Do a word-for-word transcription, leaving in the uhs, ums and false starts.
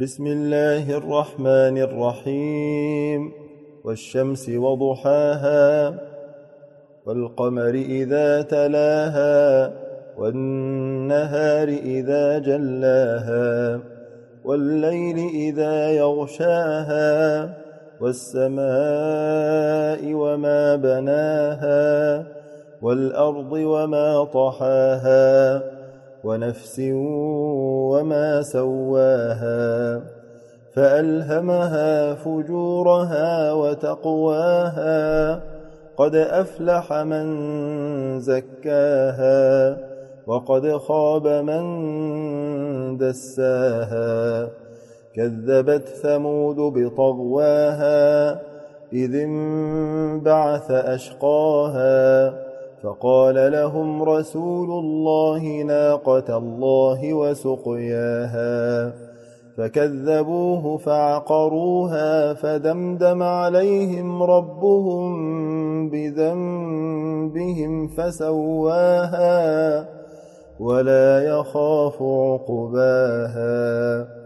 بسم الله الرحمن الرحيم والشمس وضحاها والقمر إذا تلاها والنهار إذا جلاها والليل إذا يغشاها والسماء وما بناها والأرض وما طحاها ونفس وما سواها فألهمها فجورها وتقواها قد أفلح من زكاها وقد خاب من دساها كذبت ثمود بطغواها إذ انبعث أشقاها فقال لهم رسول الله ناقة الله وسقياها فكذبوه فعقروها فدمدم عليهم ربهم بذنبهم فسواها ولا يخاف عقباها